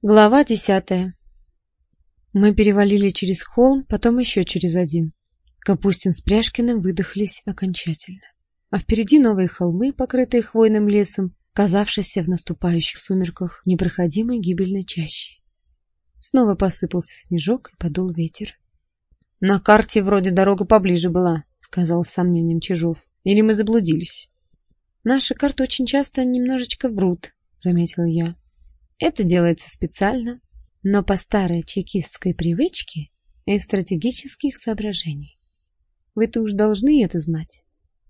Глава 10. Мы перевалили через холм, потом еще через один. Капустин с Пряжкиным выдохлись окончательно. А впереди новые холмы, покрытые хвойным лесом, казавшиеся в наступающих сумерках непроходимой гибельной чащей. Снова посыпался снежок и подул ветер. «На карте вроде дорога поближе была», — сказал с сомнением Чижов. «Или мы заблудились?» «Наши карты очень часто немножечко врут», — заметила я. Это делается специально, но по старой чекистской привычке и стратегических соображений. Вы-то уж должны это знать.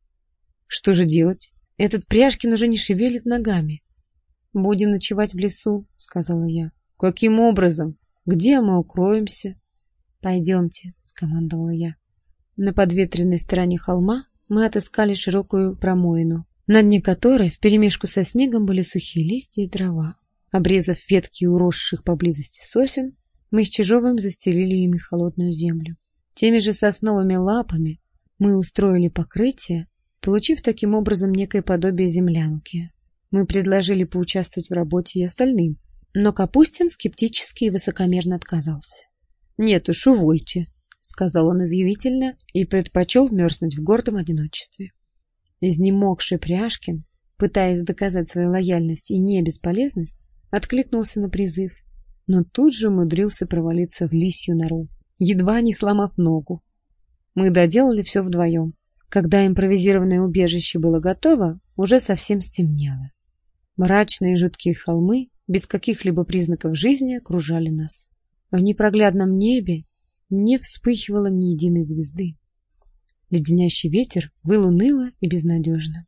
Что же делать? Этот Пряжкин уже не шевелит ногами. Будем ночевать в лесу, сказала я. Каким образом? Где мы укроемся? Пойдемте, скомандовала я. На подветренной стороне холма мы отыскали широкую промоину, на дне которой вперемешку со снегом были сухие листья и трава. Обрезав ветки уросших поблизости сосен, мы с Чижовым застелили ими холодную землю. Теми же сосновыми лапами мы устроили покрытие, получив таким образом некое подобие землянки. Мы предложили поучаствовать в работе и остальным, но Капустин скептически и высокомерно отказался. «Нет уж, увольте», — сказал он изъявительно и предпочел мерзнуть в гордом одиночестве. Изнемогший Пряжкин, пытаясь доказать свою лояльность и не бесполезность, откликнулся на призыв, но тут же умудрился провалиться в лисью нору, едва не сломав ногу. Мы доделали все вдвоем. Когда импровизированное убежище было готово, уже совсем стемнело. Мрачные и жуткие холмы, без каких-либо признаков жизни, окружали нас. В непроглядном небе не вспыхивало ни единой звезды. Леденящий ветер выл уныло и безнадежно.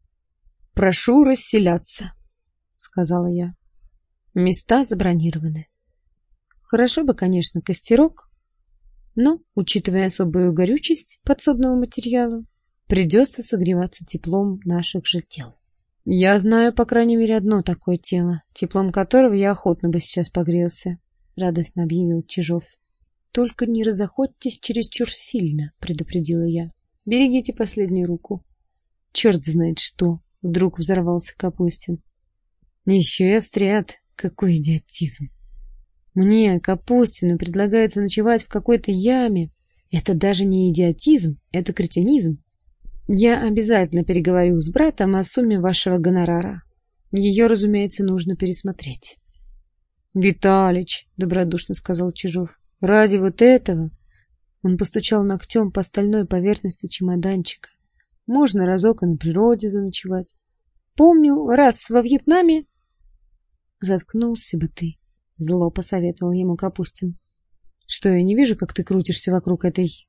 «Прошу расселяться», — сказала я. Места забронированы. Хорошо бы, конечно, костерок, но, учитывая особую горючесть подсобного материала, придется согреваться теплом наших же тел. Я знаю, по крайней мере, одно такое тело, теплом которого я охотно бы сейчас погрелся, радостно объявил Чижов. Только не разохотьтесь чересчур сильно, предупредила я. Берегите последнюю руку. Черт знает что, вдруг взорвался Капустин. Еще и острят. Какой идиотизм! Мне, Капустину, предлагается ночевать в какой-то яме. Это даже не идиотизм, это кретинизм. Я обязательно переговорю с братом о сумме вашего гонорара. Ее, разумеется, нужно пересмотреть. Виталич, добродушно сказал Чижов, ради вот этого... Он постучал ногтем по стальной поверхности чемоданчика. Можно разок и на природе заночевать. Помню, раз во Вьетнаме... Заткнулся бы ты, зло посоветовал ему Капустин. Что, я не вижу, как ты крутишься вокруг этой...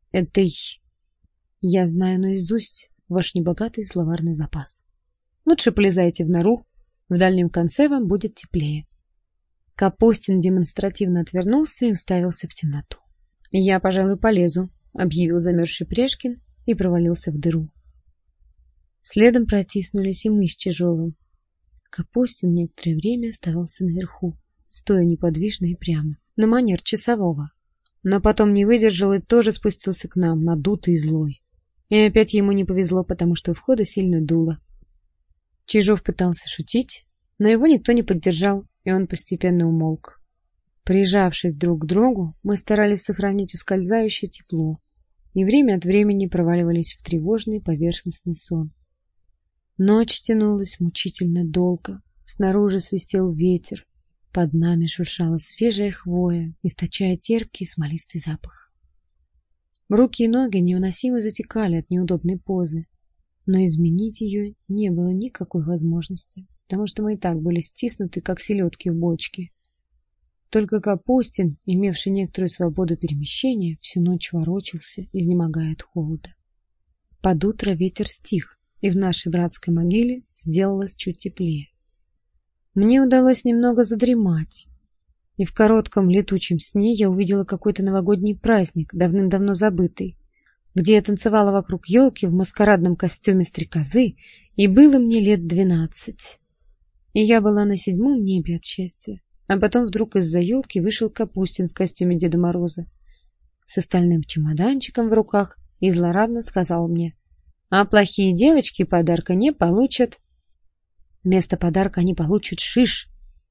Я знаю наизусть ваш небогатый словарный запас. Лучше полезайте в нору, в дальнем конце вам будет теплее. Капустин демонстративно отвернулся и уставился в темноту. Я, пожалуй, полезу, объявил замерзший Пряжкин и провалился в дыру. Следом протиснулись и мы с Чижовым. Капустин некоторое время оставался наверху, стоя неподвижно и прямо, на манер часового. Но потом не выдержал и тоже спустился к нам, надутый и злой. И опять ему не повезло, потому что у входа сильно дуло. Чижов пытался шутить, но его никто не поддержал, и он постепенно умолк. Прижавшись друг к другу, мы старались сохранить ускользающее тепло и время от времени проваливались в тревожный поверхностный сон. Ночь тянулась мучительно долго, снаружи свистел ветер, под нами шуршала свежая хвоя, источая терпкий смолистый запах. Руки и ноги невыносимо затекали от неудобной позы, но изменить ее не было никакой возможности, потому что мы и так были стиснуты, как селедки в бочке. Только Капустин, имевший некоторую свободу перемещения, всю ночь ворочался, изнемогая от холода. Под утро ветер стих, и в нашей братской могиле сделалось чуть теплее. Мне удалось немного задремать, и в коротком летучем сне я увидела какой-то новогодний праздник, давным-давно забытый, где я танцевала вокруг елки в маскарадном костюме стрекозы, и было мне лет 12. И я была на 7-м небе от счастья. А потом вдруг из-за елки вышел Капустин в костюме Деда Мороза с остальным чемоданчиком в руках и злорадно сказал мне: «А плохие девочки подарка не получат. Вместо подарка они получат шиш».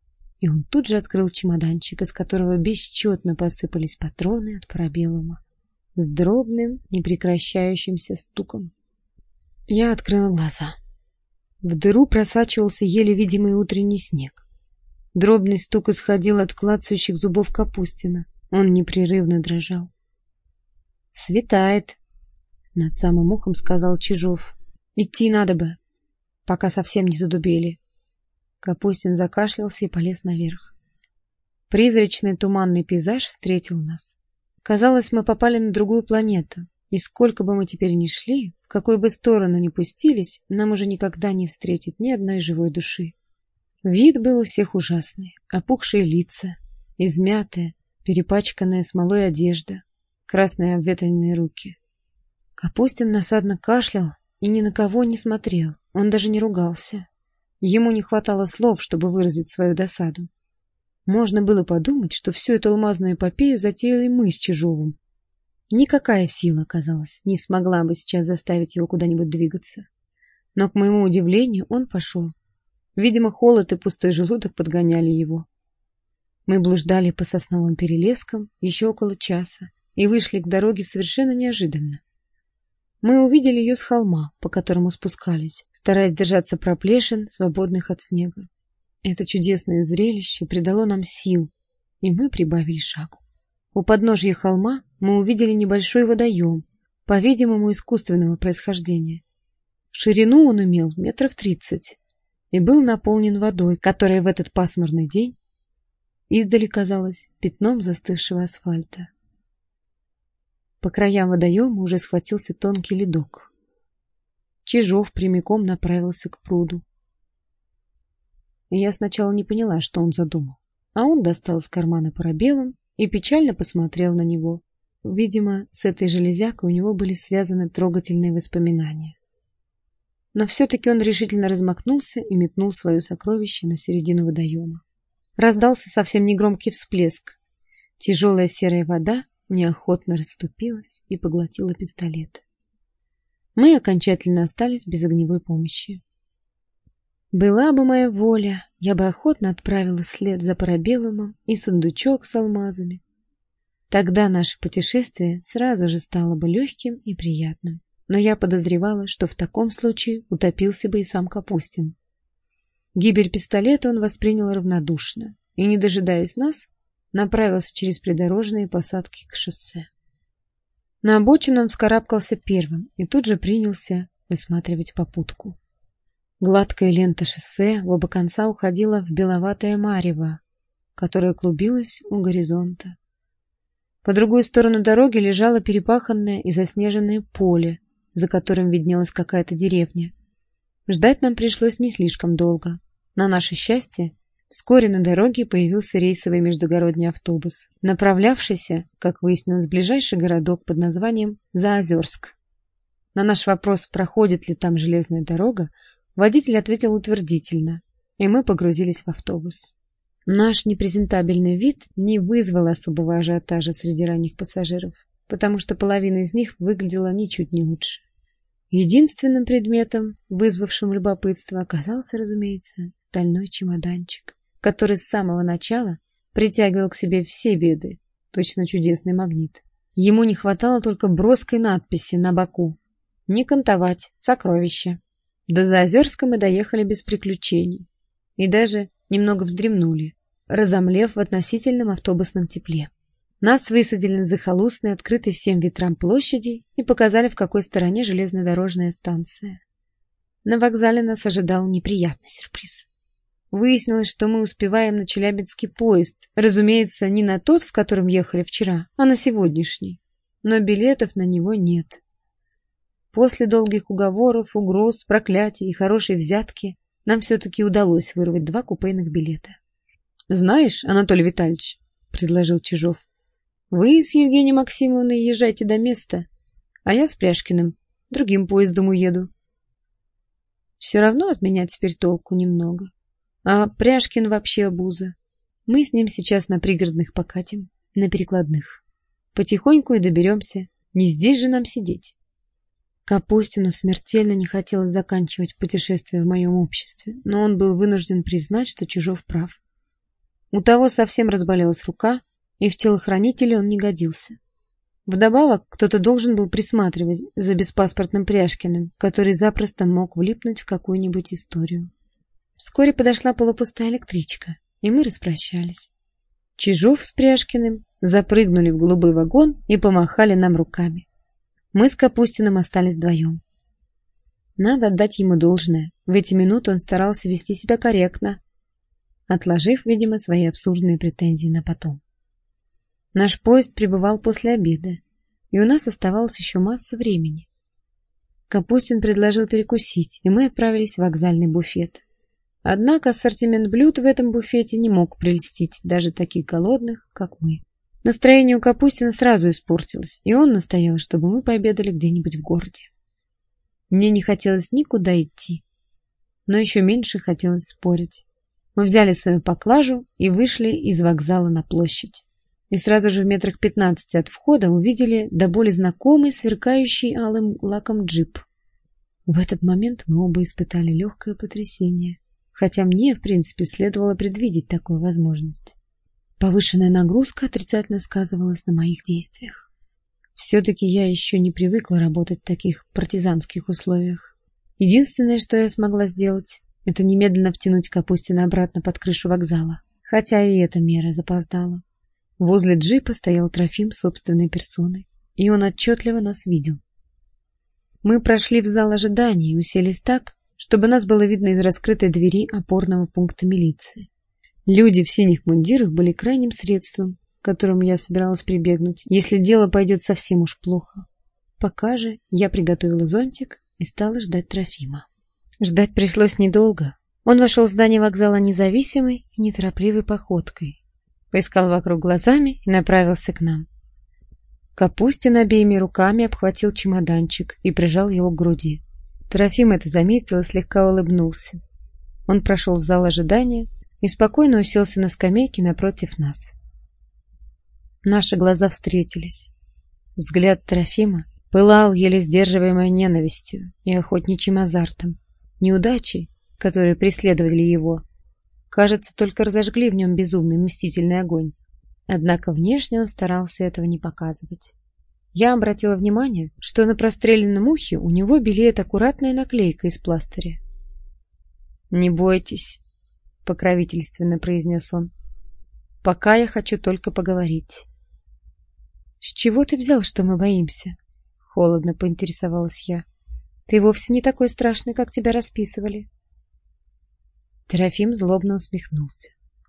и он тут же открыл чемоданчик, из которого бесчетно посыпались патроны от парабеллума с дробным, непрекращающимся стуком. Я открыла глаза. В дыру просачивался еле видимый утренний снег. Дробный стук исходил от клацающих зубов Капустина. Он непрерывно дрожал. «Светает», — над самым ухом сказал Чижов. «Идти надо бы, пока совсем не задубели». Капустин закашлялся и полез наверх. Призрачный туманный пейзаж встретил нас. Казалось, мы попали на другую планету, и сколько бы мы теперь ни шли, в какую бы сторону ни пустились, нам уже никогда не встретить ни одной живой души. Вид был у всех ужасный. Опухшие лица, измятая, перепачканная смолой одежда, красные обветренные руки. Капустин насадно кашлял и ни на кого не смотрел, он даже не ругался. Ему не хватало слов, чтобы выразить свою досаду. Можно было подумать, что всю эту алмазную эпопею затеяли мы с Чижовым. Никакая сила, казалось, не смогла бы сейчас заставить его куда-нибудь двигаться. Но, к моему удивлению, он пошел. Видимо, холод и пустой желудок подгоняли его. Мы блуждали по сосновым перелескам еще около часа и вышли к дороге совершенно неожиданно. Мы увидели ее с холма, по которому спускались, стараясь держаться проплешин, свободных от снега. Это чудесное зрелище придало нам сил, и мы прибавили шагу. У подножья холма мы увидели небольшой водоем, по-видимому, искусственного происхождения. В ширину он имел 30 метров и был наполнен водой, которая в этот пасмурный день издали казалась пятном застывшего асфальта. По краям водоема уже схватился тонкий ледок. Чижов прямиком направился к пруду. Я сначала не поняла, что он задумал, а он достал из кармана парабеллум и печально посмотрел на него. Видимо, с этой железякой у него были связаны трогательные воспоминания. Но все-таки он решительно размахнулся и метнул свое сокровище на середину водоема. Раздался совсем негромкий всплеск. Тяжелая серая вода неохотно расступилась и поглотила пистолет. Мы окончательно остались без огневой помощи. Была бы моя воля, я бы охотно отправила вслед за парабеллумом и сундучок с алмазами. Тогда наше путешествие сразу же стало бы легким и приятным. Но я подозревала, что в таком случае утопился бы и сам Капустин. Гибель пистолета он воспринял равнодушно и, не дожидаясь нас, направился через придорожные посадки к шоссе. На обочину он вскарабкался первым и тут же принялся высматривать попутку. Гладкая лента шоссе в оба конца уходила в беловатое марево, которое клубилось у горизонта. По другую сторону дороги лежало перепаханное и заснеженное поле, за которым виднелась какая-то деревня. Ждать нам пришлось не слишком долго. На наше счастье, вскоре на дороге появился рейсовый междугородний автобус, направлявшийся, как выяснилось, в ближайший городок под названием Заозерск. На наш вопрос, проходит ли там железная дорога, водитель ответил утвердительно, и мы погрузились в автобус. Наш непрезентабельный вид не вызвал особого ажиотажа среди ранних пассажиров, потому что половина из них выглядела ничуть не лучше. Единственным предметом, вызвавшим любопытство, оказался, разумеется, стальной чемоданчик, который с самого начала притягивал к себе все беды, точно чудесный магнит. Ему не хватало только броской надписи на боку: «Не кантовать, сокровище». До Заозерска мы доехали без приключений и даже немного вздремнули, разомлев в относительном автобусном тепле. Нас высадили на захолустной, открытой всем ветрам площади и показали, в какой стороне железнодорожная станция. На вокзале нас ожидал неприятный сюрприз. Выяснилось, что мы успеваем на челябинский поезд, разумеется, не на тот, в котором ехали вчера, а на сегодняшний. Но билетов на него нет. После долгих уговоров, угроз, проклятий и хорошей взятки нам все-таки удалось вырвать 2 купейных билета. — Знаешь, Анатолий Витальевич, — предложил Чижов, — вы с Евгенией Максимовной езжайте до места, а я с Пряшкиным другим поездом уеду. Все равно от меня теперь толку немного. А Пряшкин вообще обуза. Мы с ним сейчас на пригородных покатим, на перекладных. Потихоньку и доберемся. Не здесь же нам сидеть. Капустину смертельно не хотелось заканчивать путешествие в моем обществе, но он был вынужден признать, что Чижов прав. У того совсем разболелась рука, и в телохранителе он не годился. Вдобавок, кто-то должен был присматривать за беспаспортным Пряжкиным, который запросто мог влипнуть в какую-нибудь историю. Вскоре подошла полупустая электричка, и мы распрощались. Чижов с Пряжкиным запрыгнули в голубой вагон и помахали нам руками. Мы с Капустиным остались вдвоем. Надо отдать ему должное. В эти минуты он старался вести себя корректно, отложив, видимо, свои абсурдные претензии на потом. Наш поезд прибывал после обеда, и у нас оставалось еще масса времени. Капустин предложил перекусить, и мы отправились в вокзальный буфет. Однако ассортимент блюд в этом буфете не мог прельстить даже таких голодных, как мы. Настроение у Капустина сразу испортилось, и он настоял, чтобы мы пообедали где-нибудь в городе. Мне не хотелось никуда идти, но еще меньше хотелось спорить. Мы взяли свою поклажу и вышли из вокзала на площадь. И сразу же в метрах 15 от входа увидели до боли знакомый, сверкающий алым лаком джип. В этот момент мы оба испытали легкое потрясение, хотя мне, в принципе, следовало предвидеть такую возможность. Повышенная нагрузка отрицательно сказывалась на моих действиях. Все-таки я еще не привыкла работать в таких партизанских условиях. Единственное, что я смогла сделать, это немедленно втянуть Капустина обратно под крышу вокзала, хотя и эта мера запоздала. Возле джипа стоял Трофим собственной персоной, и он отчетливо нас видел. Мы прошли в зал ожидания и уселись так, чтобы нас было видно из раскрытой двери опорного пункта милиции. Люди в синих мундирах были крайним средством, к которому я собиралась прибегнуть, если дело пойдет совсем уж плохо. Пока же я приготовила зонтик и стала ждать Трофима. Ждать пришлось недолго. Он вошел в здание вокзала независимой и неторопливой походкой, поискал вокруг глазами и направился к нам. Капустин обеими руками обхватил чемоданчик и прижал его к груди. Трофим это заметил и слегка улыбнулся. Он прошел в зал ожидания и спокойно уселся на скамейке напротив нас. Наши глаза встретились. Взгляд Трофима пылал еле сдерживаемой ненавистью и охотничьим азартом. Неудачи, которые преследовали его, кажется, только разожгли в нем безумный мстительный огонь. Однако внешне он старался этого не показывать. Я обратила внимание, что на простреленном ухе у него белеет аккуратная наклейка из пластыря. «Не бойтесь», — покровительственно произнес он. «Пока я хочу только поговорить». «С чего ты взял, что мы боимся?» — холодно поинтересовалась я. «Ты вовсе не такой страшный, как тебя расписывали». Трофим злобно усмехнулся.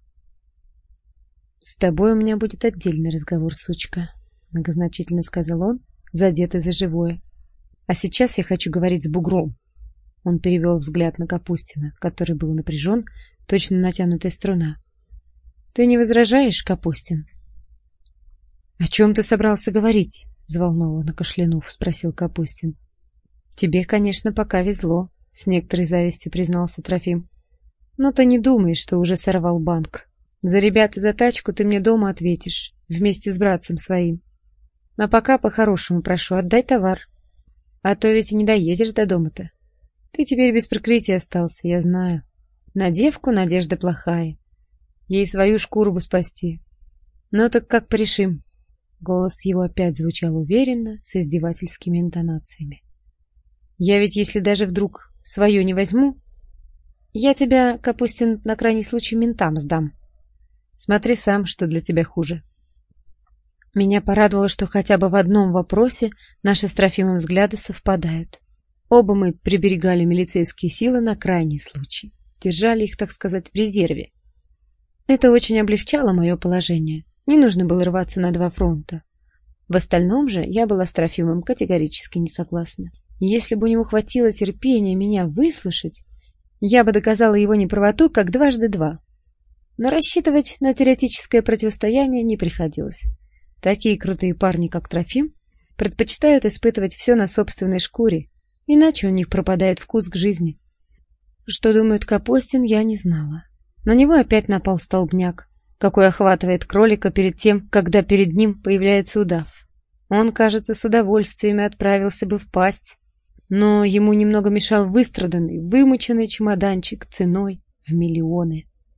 «С тобой у меня будет отдельный разговор, сучка», — многозначительно сказал он, задетый за живое. «А сейчас я хочу говорить с бугром». Он перевел взгляд на Капустина, который был напряжен, точно натянутая струна. «Ты не возражаешь, Капустин?» «О чем ты собрался говорить?» — взволнованно кашлянув, спросил Капустин. «Тебе, конечно, пока везло», — с некоторой завистью признался Трофим. «Но ты не думаешь, что уже сорвал банк. За ребят и за тачку ты мне дома ответишь, вместе с братцем своим. А пока по-хорошему прошу, отдай товар. А то ведь и не доедешь до дома-то. Ты теперь без прикрытия остался, я знаю. На девку надежда плохая. Ей свою шкуру бы спасти. Ну так как порешим?» Голос его опять звучал уверенно, с издевательскими интонациями. «Я ведь, если даже вдруг свое не возьму, я тебя, Капустин, на крайний случай ментам сдам. Смотри сам, что для тебя хуже». Меня порадовало, что хотя бы в одном вопросе наши с Трофимом взгляды совпадают. Оба мы приберегали милицейские силы на крайний случай, держали их, так сказать, в резерве. Это очень облегчало мое положение. Не нужно было рваться на два фронта. В остальном же я была с Трофимом категорически не согласна. Если бы у него хватило терпения меня выслушать, я бы доказала его неправоту как 2 × 2. Но рассчитывать на теоретическое противостояние не приходилось. Такие крутые парни, как Трофим, предпочитают испытывать все на собственной шкуре, иначе у них пропадает вкус к жизни. Что думает Капустин, я не знала. На него опять напал столбняк, какой охватывает кролика перед тем, когда перед ним появляется удав. Он, кажется, с удовольствием отправился бы в пасть, но ему немного мешал выстраданный, вымученный чемоданчик ценой в миллионы.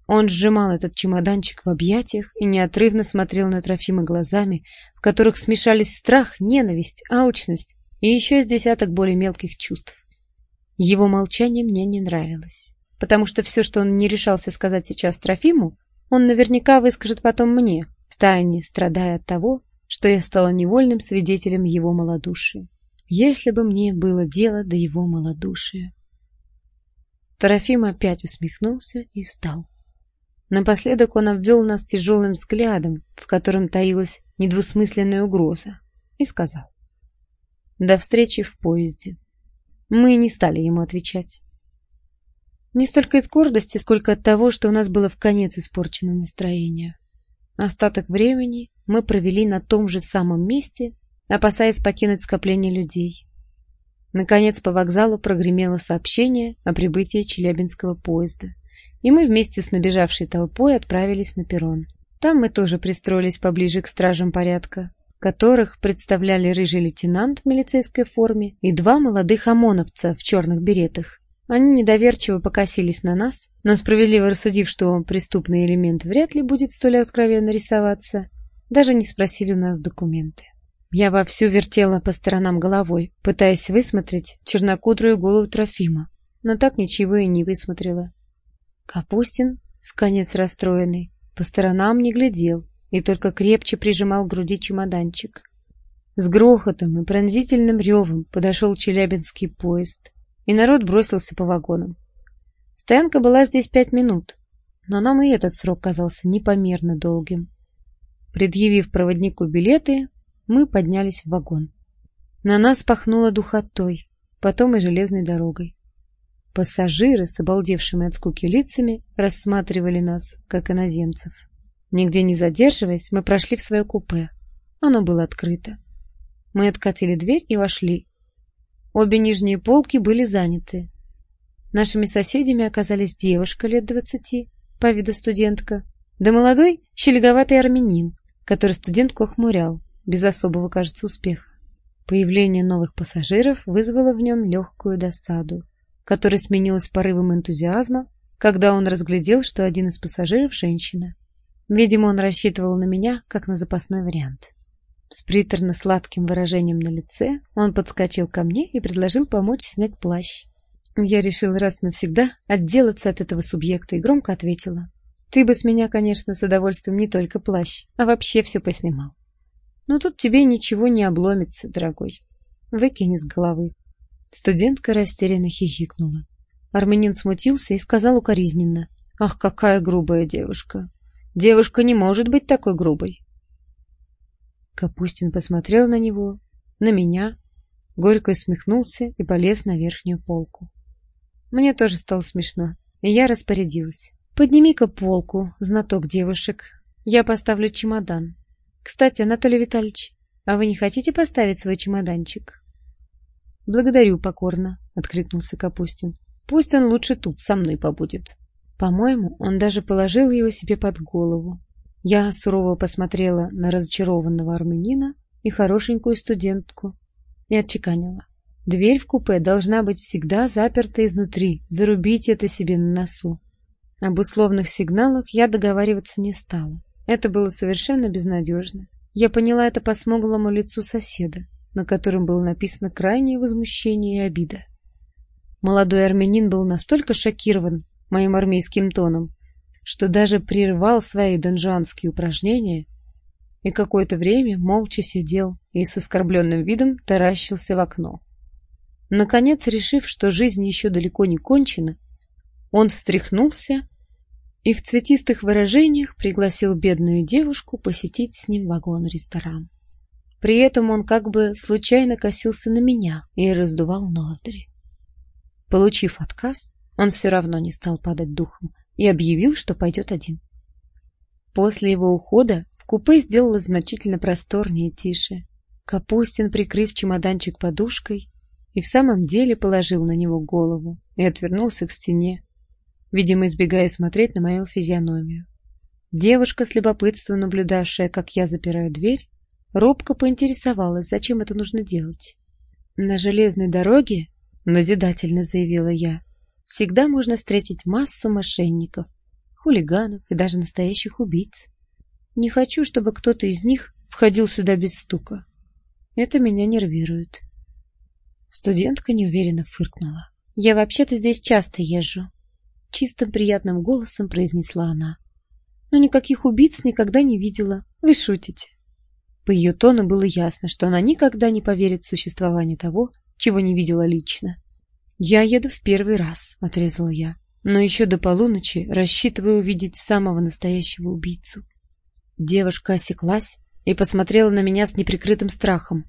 Он сжимал этот чемоданчик в объятиях и неотрывно смотрел на Трофима глазами, в которых смешались страх, ненависть, алчность и еще с десяток более мелких чувств. Его молчание мне не нравилось, потому что все, что он не решался сказать сейчас Трофиму, он наверняка выскажет потом мне, втайне страдая от того, что я стала невольным свидетелем его малодушия. Если бы мне было дело до его малодушия. Трофим опять усмехнулся и встал. Напоследок он обвел нас тяжелым взглядом, в котором таилась недвусмысленная угроза, и сказал: «До встречи в поезде». Мы не стали ему отвечать. Не столько из гордости, сколько от того, что у нас было вконец испорчено настроение. Остаток времени мы провели на том же самом месте, опасаясь покинуть скопление людей. Наконец по вокзалу прогремело сообщение о прибытии челябинского поезда, и мы вместе с набежавшей толпой отправились на перрон. Там мы тоже пристроились поближе к стражам порядка, которых представляли рыжий лейтенант в милицейской форме и два молодых ОМОНовца в черных беретах. Они недоверчиво покосились на нас, но справедливо рассудив, что преступный элемент вряд ли будет столь откровенно рисоваться, даже не спросили у нас документы. Я вовсю вертела по сторонам головой, пытаясь высмотреть чернокудрую голову Трофима, но так ничего и не высмотрела. Капустин, вконец расстроенный, по сторонам не глядел и только крепче прижимал к груди чемоданчик. С грохотом и пронзительным ревом подошел челябинский поезд, и народ бросился по вагонам. Стоянка была здесь 5 минут, но нам и этот срок казался непомерно долгим. Предъявив проводнику билеты, мы поднялись в вагон. На нас пахнуло духотой, потом и железной дорогой. Пассажиры с обалдевшими от скуки лицами рассматривали нас, как иноземцев. Нигде не задерживаясь, мы прошли в свое купе. Оно было открыто. Мы откатили дверь и вошли. Обе нижние полки были заняты. Нашими соседями оказались девушка лет 20, по виду студентка, да молодой, щелеговатый армянин, который студентку охмурял, без особого, кажется, успеха. Появление новых пассажиров вызвало в нем легкую досаду, которая сменилась порывом энтузиазма, когда он разглядел, что один из пассажиров – женщина. Видимо, он рассчитывал на меня, как на запасной вариант. С приторно-сладким выражением на лице он подскочил ко мне и предложил помочь снять плащ. Я решила раз и навсегда отделаться от этого субъекта и громко ответила: «Ты бы с меня, конечно, с удовольствием не только плащ, а вообще все поснимал. Но тут тебе ничего не обломится, дорогой. Выкинь из головы». Студентка растерянно хихикнула. Армянин смутился и сказал укоризненно: «Ах, какая грубая девушка! Девушка не может быть такой грубой!» Капустин посмотрел на него, на меня, горько усмехнулся и полез на верхнюю полку. Мне тоже стало смешно, и я распорядилась: «Подними-ка полку, знаток девушек. Я поставлю чемодан. Кстати, Анатолий Витальевич, а вы не хотите поставить свой чемоданчик?» «Благодарю покорно», — откликнулся Капустин. «Пусть он лучше тут со мной побудет». По-моему, он даже положил его себе под голову. Я сурово посмотрела на разочарованного армянина и хорошенькую студентку и отчеканила: «Дверь в купе должна быть всегда заперта изнутри, зарубите это себе на носу». Об условных сигналах я договариваться не стала. Это было совершенно безнадежно. Я поняла это по смуглому лицу соседа, на котором было написано крайнее возмущение и обида. Молодой армянин был настолько шокирован моим армейским тоном, что даже прервал свои донжуанские упражнения и какое-то время молча сидел и с оскорбленным видом таращился в окно. Наконец, решив, что жизнь еще далеко не кончена, он встряхнулся и в цветистых выражениях пригласил бедную девушку посетить с ним вагон-ресторан. При этом он как бы случайно косился на меня и раздувал ноздри. Получив отказ, он все равно не стал падать духом и объявил, что пойдет один. После его ухода в купе сделалось значительно просторнее и тише. Капустин, прикрыв чемоданчик подушкой, и в самом деле положил на него голову и отвернулся к стене, видимо, избегая смотреть на мою физиономию. Девушка, с любопытством наблюдавшая, как я запираю дверь, робко поинтересовалась, зачем это нужно делать. «На железной дороге, — назидательно заявила я, — всегда можно встретить массу мошенников. хулиганов и даже настоящих убийц. Не хочу, чтобы кто-то из них входил сюда без стука. Это меня нервирует. Студентка неуверенно фыркнула. «Я вообще-то здесь часто езжу», — чистым приятным голосом произнесла она. «Но никаких убийц никогда не видела. Вы шутите». По ее тону было ясно, что она никогда не поверит в существование того, чего не видела лично. «Я еду в первый раз», — отрезала я. «Но еще до полуночи рассчитываю увидеть самого настоящего убийцу». Девушка осеклась и посмотрела на меня с неприкрытым страхом.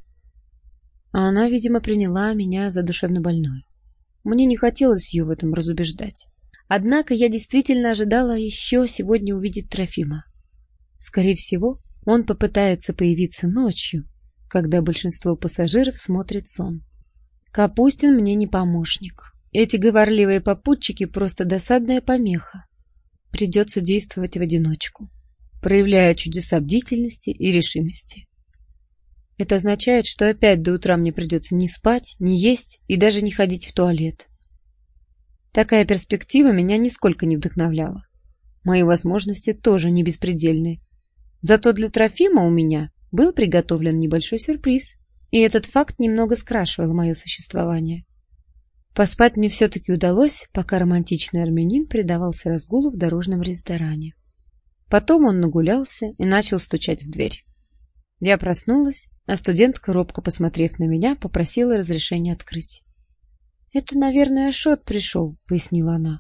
А она, видимо, приняла меня за душевнобольную. Мне не хотелось ее в этом разубеждать. Однако я действительно ожидала еще сегодня увидеть Трофима. Скорее всего, он попытается появиться ночью, когда большинство пассажиров смотрит сон. Капустин мне не помощник. Эти говорливые попутчики просто досадная помеха. Придется действовать в одиночку, проявляя чудеса бдительности и решимости. Это означает, что опять до утра мне придется не спать, не есть и даже не ходить в туалет. Такая перспектива меня нисколько не вдохновляла. Мои возможности тоже не беспредельны. Зато для Трофима у меня был приготовлен небольшой сюрприз, и этот факт немного скрашивал мое существование. Поспать мне все-таки удалось, пока романтичный армянин предавался разгулу в дорожном ресторане. Потом он нагулялся и начал стучать в дверь. Я проснулась, а студентка, робко посмотрев на меня, попросила разрешения открыть. «Это, наверное, Ашот пришел», — пояснила она.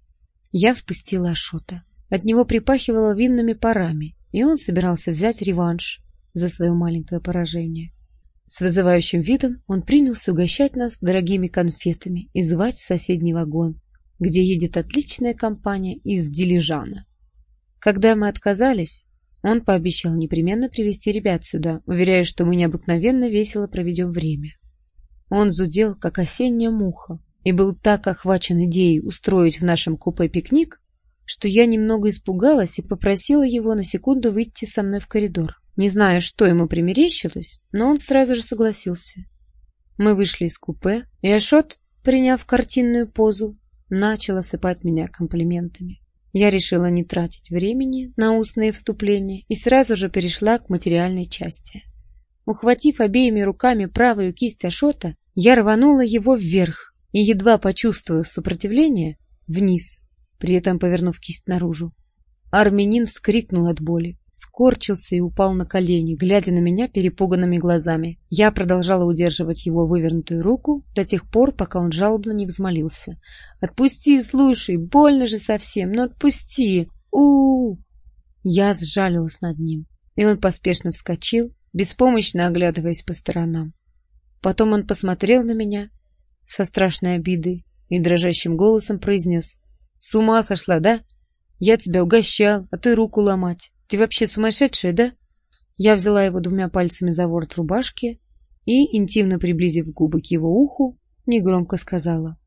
Я впустила Ашота. От него припахивало винными парами, и он собирался взять реванш за свое маленькое поражение. С вызывающим видом он принялся угощать нас дорогими конфетами и звать в соседний вагон, где едет отличная компания из Дилижана. Когда мы отказались, он пообещал непременно привезти ребят сюда, уверяя, что мы необыкновенно весело проведем время. Он зудел, как осенняя муха, и был так охвачен идеей устроить в нашем купе пикник, что я немного испугалась и попросила его на секунду выйти со мной в коридор. Не знаю, что ему примерещилось, но он сразу же согласился. Мы вышли из купе, и Ашот, приняв картинную позу, начал осыпать меня комплиментами. Я решила не тратить времени на устные вступления и сразу же перешла к материальной части. Ухватив обеими руками правую кисть Ашота, я рванула его вверх и, едва почувствовав сопротивление, вниз, при этом повернув кисть наружу. Армянин вскрикнул от боли, скорчился и упал на колени, глядя на меня перепуганными глазами. Я продолжала удерживать его вывернутую руку до тех пор, пока он жалобно не взмолился. «Отпусти, слушай, больно же совсем, ну отпусти! У-у-у!» Я сжалилась над ним, и он поспешно вскочил, беспомощно оглядываясь по сторонам. Потом он посмотрел на меня со страшной обидой и дрожащим голосом произнес: «С ума сошла, да? Я тебя угощал, а ты руку ломать. Ты вообще сумасшедшая, да?» Я взяла его двумя пальцами за ворот рубашки и, интимно приблизив губы к его уху, негромко сказала: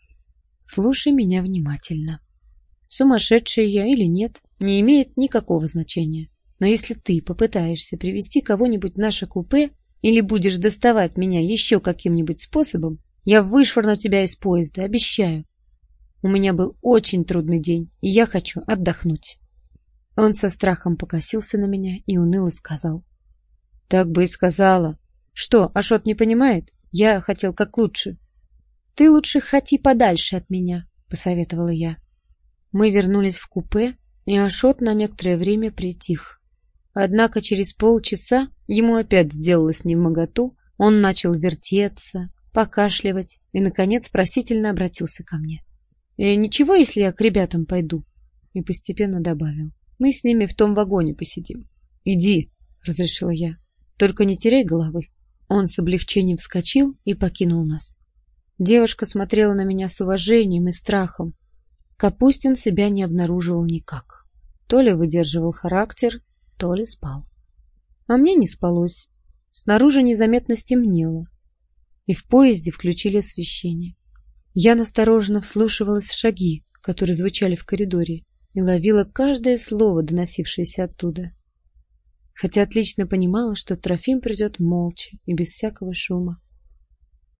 «Слушай меня внимательно. Сумасшедшая я или нет, не имеет никакого значения. Но если ты попытаешься привести кого-нибудь в наше купе или будешь доставать меня еще каким-нибудь способом, я вышвырну тебя из поезда, обещаю. У меня был очень трудный день, и я хочу отдохнуть». Он со страхом покосился на меня и уныло сказал: «Так бы и сказала. Что, Ашот не понимает? Я хотел как лучше». «Ты лучше хоти подальше от меня», — посоветовала я. Мы вернулись в купе, и Ашот на некоторое время притих. Однако через полчаса ему опять сделалось невмоготу, он начал вертеться, покашливать и, наконец, просительно обратился ко мне. «Ничего, если я к ребятам пойду?» И постепенно добавил: «Мы с ними в том вагоне посидим». «Иди», — разрешила я, — «только не теряй головы». Он с облегчением вскочил и покинул нас. Девушка смотрела на меня с уважением и страхом. Капустин себя не обнаруживал никак. То ли выдерживал характер, то ли спал. А мне не спалось. Снаружи незаметно стемнело, и в поезде включили освещение. Я настороженно вслушивалась в шаги, которые звучали в коридоре, и ловила каждое слово, доносившееся оттуда. Хотя отлично понимала, что Трофим придет молча и без всякого шума.